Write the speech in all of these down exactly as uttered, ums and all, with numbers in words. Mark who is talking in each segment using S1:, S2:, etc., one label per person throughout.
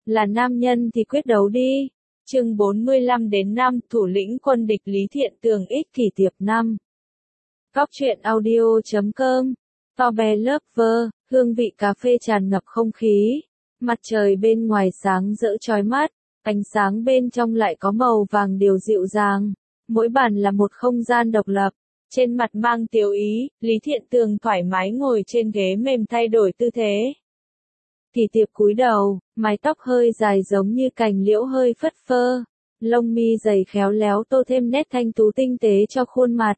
S1: là nam nhân thì quyết đấu đi. Chương bốn mươi lăm đến năm thủ lĩnh quân địch Lý Thiện Tường X Kỷ Tiệp năm. Góc truyện audio chấm com. Tobe Lover, hương vị cà phê tràn ngập không khí. Mặt trời bên ngoài sáng rỡ chói mắt, ánh sáng bên trong lại có màu vàng điều dịu dàng. Mỗi bàn là một không gian độc lập. Trên mặt mang tiếu ý, Lý Thiện Tường thoải mái ngồi trên ghế mềm thay đổi tư thế. Kỷ Tiệp cúi đầu, mái tóc hơi dài giống như cành liễu hơi phất phơ, lông mi dày khéo léo tô thêm nét thanh tú tinh tế cho khuôn mặt.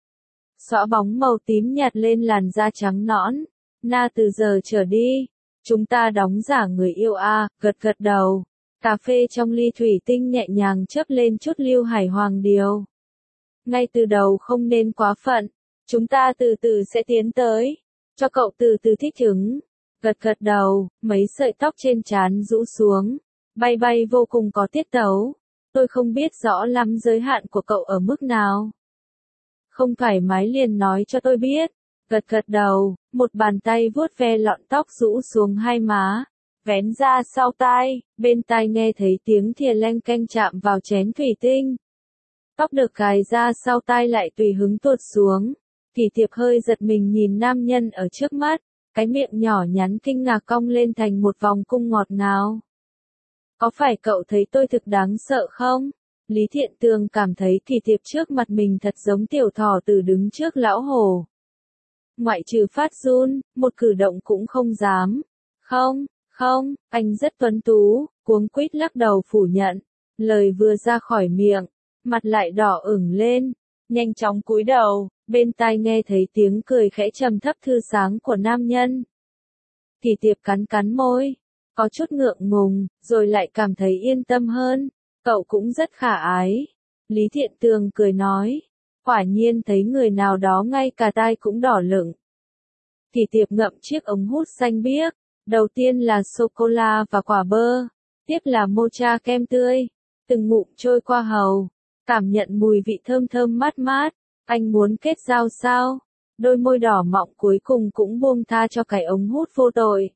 S1: Xõa bóng màu tím nhạt lên làn da trắng nõn. Na từ giờ trở đi, chúng ta đóng giả người yêu a, gật gật đầu. Cà phê trong ly thủy tinh nhẹ nhàng chớp lên chút lưu hải hoàng điều. Ngay từ đầu không nên quá phận, chúng ta từ từ sẽ tiến tới, cho cậu từ từ thích ứng. Gật gật đầu, mấy sợi tóc trên trán rũ xuống, bay bay vô cùng có tiết tấu. Tôi không biết rõ lắm giới hạn của cậu ở mức nào. Không thoải mái liền nói cho tôi biết. Gật gật đầu, một bàn tay vuốt ve lọn tóc rũ xuống hai má, vén ra sau tai, bên tai nghe thấy tiếng thìa leng keng chạm vào chén thủy tinh. Tóc được cài ra sau tai lại tùy hứng tuột xuống. Kỷ Tiệp hơi giật mình nhìn nam nhân ở trước mắt, cái miệng nhỏ nhắn kinh ngạc cong lên thành một vòng cung ngọt ngào. Có phải cậu thấy tôi thực đáng sợ không? Lý Thiện Tường cảm thấy Kỷ Tiệp trước mặt mình thật giống tiểu thỏ tử đứng trước lão hổ. Ngoại trừ phát run, một cử động cũng không dám. Không, không, anh rất tuấn tú, cuống quýt lắc đầu phủ nhận. Lời vừa ra khỏi miệng, mặt lại đỏ ửng lên, nhanh chóng cúi đầu, bên tai nghe thấy tiếng cười khẽ trầm thấp thư sáng của nam nhân. Kỷ Tiệp cắn cắn môi, có chút ngượng ngùng, rồi lại cảm thấy yên tâm hơn. Cậu cũng rất khả ái. Lý Thiện Tường cười nói, quả nhiên thấy người nào đó ngay cả tai cũng đỏ lửng. Kỷ Tiệp ngậm chiếc ống hút xanh biếc, đầu tiên là sô-cô-la và quả bơ, tiếp là mocha kem tươi, từng ngụm trôi qua hầu, cảm nhận mùi vị thơm thơm mát mát. Anh muốn kết giao sao? Đôi môi đỏ mọng cuối cùng cũng buông tha cho cái ống hút vô tội.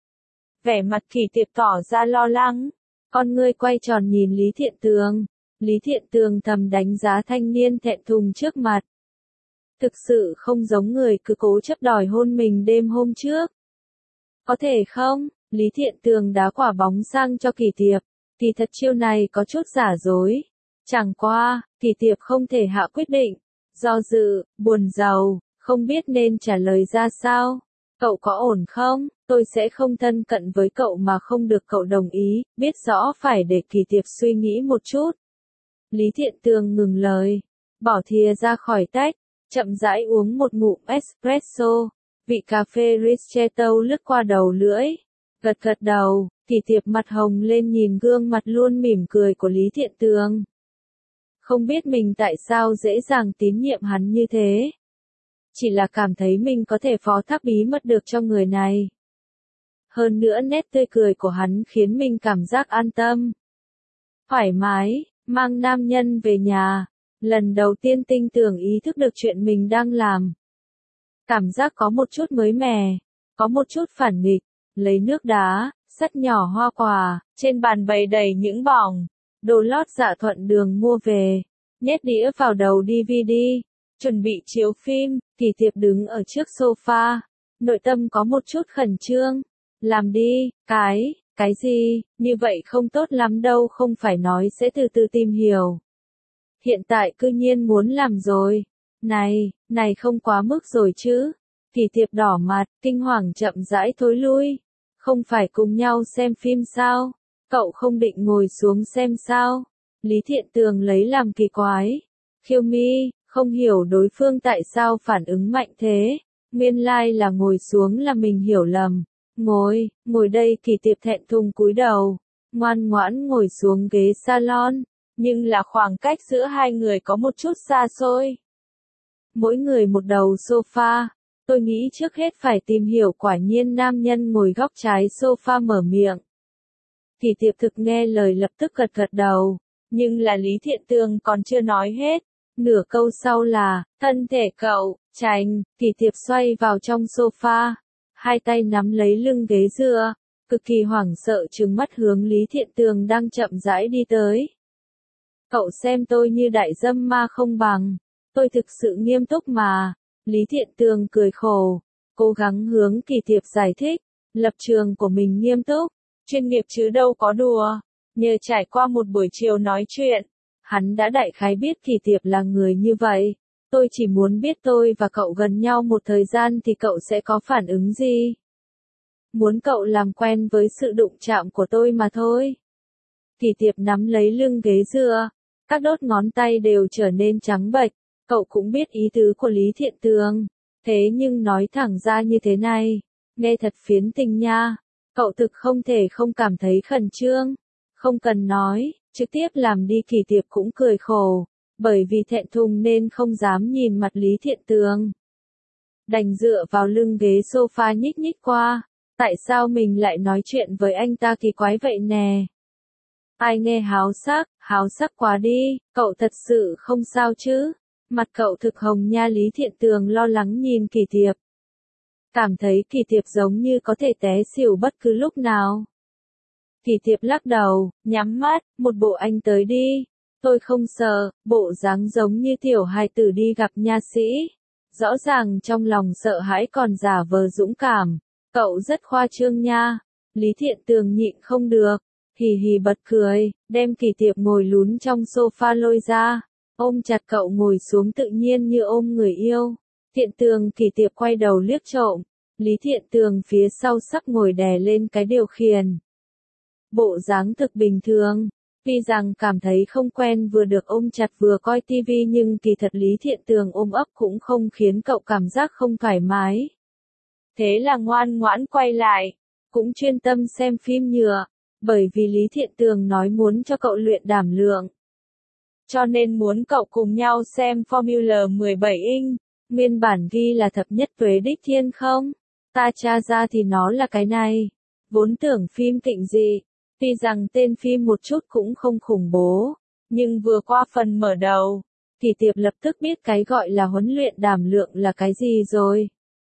S1: Vẻ mặt Kỷ Tiệp tỏ ra lo lắng, con ngươi quay tròn nhìn Lý Thiện Tường. Lý Thiện Tường thầm đánh giá thanh niên thẹn thùng trước mặt. Thực sự không giống người cứ cố chấp đòi hôn mình đêm hôm trước. Có thể không? Lý Thiện Tường đá quả bóng sang cho Kỷ Tiệp. Kỳ thật chiêu này có chút giả dối. Chẳng qua, Kỷ Tiệp không thể hạ quyết định. Do dự, buồn rầu, không biết nên trả lời ra sao. Cậu có ổn không? Tôi sẽ không thân cận với cậu mà không được cậu đồng ý, biết rõ phải để Kỷ Tiệp suy nghĩ một chút. Lý Thiện Tường ngừng lời, bỏ thìa ra khỏi tách, chậm rãi uống một ngụm espresso, vị cà phê ristretto lướt qua đầu lưỡi. Gật gật đầu, Kỷ Tiệp mặt hồng lên nhìn gương mặt luôn mỉm cười của Lý Thiện Tường. Không biết mình tại sao dễ dàng tín nhiệm hắn như thế. Chỉ là cảm thấy mình có thể phó thác bí mật được cho người này. Hơn nữa nét tươi cười của hắn khiến mình cảm giác an tâm. Thoải mái, mang nam nhân về nhà. Lần đầu tiên tinh tưởng ý thức được chuyện mình đang làm. Cảm giác có một chút mới mẻ, có một chút phản nghịch. Lấy nước đá, sắt nhỏ hoa quả, trên bàn bày đầy những bỏng. Đồ lót Dạ Thuận Đường mua về, nhét đĩa vào đầu đê vê đê, chuẩn bị chiếu phim. Kỷ Tiệp đứng ở trước sofa, nội tâm có một chút khẩn trương. Làm đi, cái, cái gì, như vậy không tốt lắm đâu, không phải nói sẽ từ từ tìm hiểu. Hiện tại cư nhiên muốn làm rồi. Này, này không quá mức rồi chứ. Kỷ Tiệp đỏ mặt, kinh hoàng chậm rãi thối lui. Không phải cùng nhau xem phim sao? Cậu không định ngồi xuống xem sao? Lý Thiện Tường lấy làm kỳ quái. Khiêu mi, không hiểu đối phương tại sao phản ứng mạnh thế. Nguyên lai like là ngồi xuống là mình hiểu lầm. Ngồi, ngồi đây. Kỷ Tiệp thẹn thùng cúi đầu, ngoan ngoãn ngồi xuống ghế salon. Nhưng là khoảng cách giữa hai người có một chút xa xôi. Mỗi người một đầu sofa. Tôi nghĩ trước hết phải tìm hiểu. Quả nhiên nam nhân ngồi góc trái sofa mở miệng. Kỷ Tiệp thực nghe lời lập tức gật gật đầu, nhưng là Lý Thiện Tường còn chưa nói hết. Nửa câu sau là, thân thể cậu, tránh. Kỷ Tiệp xoay vào trong sofa, hai tay nắm lấy lưng ghế dựa, cực kỳ hoảng sợ trừng mắt hướng Lý Thiện Tường đang chậm rãi đi tới. Cậu xem tôi như đại dâm ma không bằng, tôi thực sự nghiêm túc mà. Lý Thiện Tường cười khổ, cố gắng hướng Kỳ Thiệp giải thích, lập trường của mình nghiêm túc, chuyên nghiệp chứ đâu có đùa. Nhờ trải qua một buổi chiều nói chuyện, hắn đã đại khái biết Kỳ Thiệp là người như vậy. Tôi chỉ muốn biết tôi và cậu gần nhau một thời gian thì cậu sẽ có phản ứng gì. Muốn cậu làm quen với sự đụng chạm của tôi mà thôi. Kỳ Thiệp nắm lấy lưng ghế dựa, các đốt ngón tay đều trở nên trắng bệch. Cậu cũng biết ý tứ của Lý Thiện Tường, thế nhưng nói thẳng ra như thế này, nghe thật phiến tình nha. Cậu thực không thể không cảm thấy khẩn trương. Không cần nói, trực tiếp làm đi. Kỳ Thiệp cũng cười khổ, bởi vì thẹn thùng nên không dám nhìn mặt Lý Thiện Tường. Đành dựa vào lưng ghế sofa nhích nhích qua, tại sao mình lại nói chuyện với anh ta kỳ quái vậy nè? Ai nghe háo sắc, háo sắc quá đi, cậu thật sự không sao chứ? Mặt cậu thực hồng nha. Lý Thiện Tường lo lắng nhìn Kỳ Thiệp. Cảm thấy Kỳ Thiệp giống như có thể té xỉu bất cứ lúc nào. Kỳ Thiệp lắc đầu, nhắm mắt, một bộ anh tới đi. Tôi không sợ, bộ dáng giống như tiểu hài tử đi gặp nha sĩ. Rõ ràng trong lòng sợ hãi còn giả vờ dũng cảm. Cậu rất khoa trương nha. Lý Thiện Tường nhịn không được, hì hì bật cười, đem Kỳ Thiệp ngồi lún trong sofa lôi ra, ôm chặt cậu ngồi xuống tự nhiên như ôm người yêu. Thiện Tường. Kỳ Thiệp quay đầu liếc trộm, Lý Thiện Tường phía sau sắc ngồi đè lên cái điều khiển. Bộ dáng thực bình thường, tuy rằng cảm thấy không quen vừa được ôm chặt vừa coi tivi nhưng kỳ thật Lý Thiện Tường ôm ấp cũng không khiến cậu cảm giác không thoải mái. Thế là ngoan ngoãn quay lại, cũng chuyên tâm xem phim nhựa, bởi vì Lý Thiện Tường nói muốn cho cậu luyện đảm lượng. Cho nên muốn cậu cùng nhau xem Formula mười bảy inch, nguyên bản ghi là thập nhất tuế đích thiên không? Ta tra ra thì nó là cái này. Vốn tưởng phim kịch dị, tuy rằng tên phim một chút cũng không khủng bố, nhưng vừa qua phần mở đầu, Kỳ Thiệp lập tức biết cái gọi là huấn luyện đảm lượng là cái gì rồi.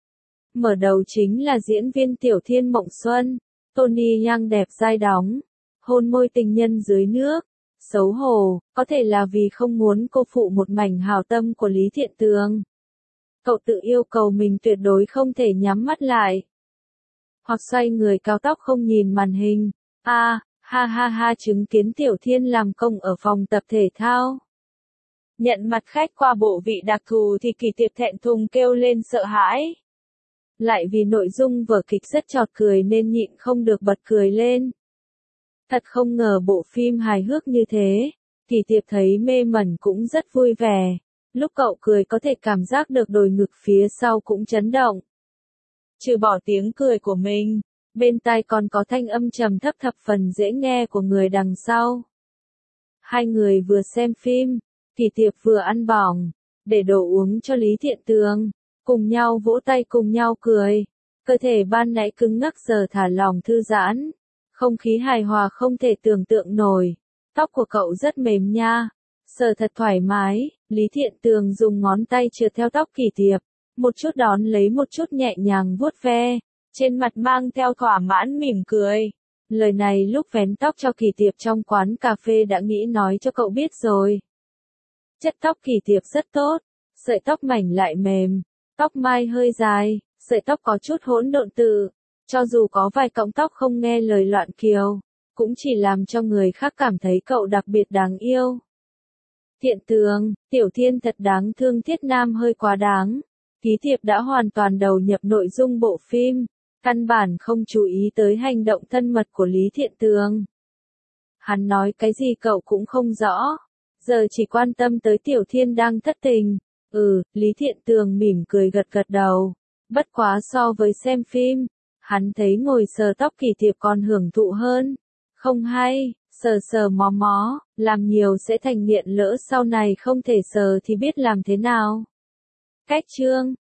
S1: Mở đầu chính là diễn viên Tiểu Thiên Mộng Xuân, Tony Yang đẹp dai đóng, hôn môi tình nhân dưới nước, xấu hổ, có thể là vì không muốn cô phụ một mảnh hào tâm của Lý Thiện Tường. Cậu tự yêu cầu mình tuyệt đối không thể nhắm mắt lại, hoặc xoay người cao tóc không nhìn màn hình. A, à, ha ha ha chứng kiến Tiểu Thiên làm công ở phòng tập thể thao. Nhận mặt khách qua bộ vị đặc thù thì Kỳ Thiệp thẹn thùng kêu lên sợ hãi. Lại vì nội dung vở kịch rất chọc cười nên nhịn không được bật cười lên. Thật không ngờ bộ phim hài hước như thế. Kỳ Thiệp thấy mê mẩn cũng rất vui vẻ. Lúc cậu cười có thể cảm giác được đồi ngực phía sau cũng chấn động. Trừ bỏ tiếng cười của mình, bên tai còn có thanh âm trầm thấp thập phần dễ nghe của người đằng sau. Hai người vừa xem phim, Kỳ Thiệp vừa ăn bỏng, để đồ uống cho Lý Thiện Tường, cùng nhau vỗ tay cùng nhau cười. Cơ thể ban nãy cứng ngắc giờ thả lỏng thư giãn, không khí hài hòa không thể tưởng tượng nổi. Tóc của cậu rất mềm nha, sờ thật thoải mái. Lý Thiện Tường dùng ngón tay trượt theo tóc Kỳ Thiệp, một chút đón lấy một chút nhẹ nhàng vuốt ve, trên mặt mang theo thỏa mãn mỉm cười. Lời này lúc vén tóc cho Kỳ Thiệp trong quán cà phê đã nghĩ nói cho cậu biết rồi. Chất tóc Kỳ Thiệp rất tốt, sợi tóc mảnh lại mềm, tóc mai hơi dài, sợi tóc có chút hỗn độn tự, cho dù có vài cọng tóc không nghe lời loạn kiều, cũng chỉ làm cho người khác cảm thấy cậu đặc biệt đáng yêu. Thiện Tường, Tiểu Thiên thật đáng thương. Thiết Nam hơi quá đáng. Kỳ Thiệp đã hoàn toàn đầu nhập nội dung bộ phim, căn bản không chú ý tới hành động thân mật của Lý Thiện Tường. Hắn nói cái gì cậu cũng không rõ, giờ chỉ quan tâm tới Tiểu Thiên đang thất tình. Ừ, Lý Thiện Tường mỉm cười gật gật đầu. Bất quá so với xem phim, hắn thấy ngồi sờ tóc Kỳ Thiệp còn hưởng thụ hơn. Không hay, sờ sờ mó mó, làm nhiều sẽ thành nghiện, lỡ sau này không thể sờ thì biết làm thế nào. Cách chương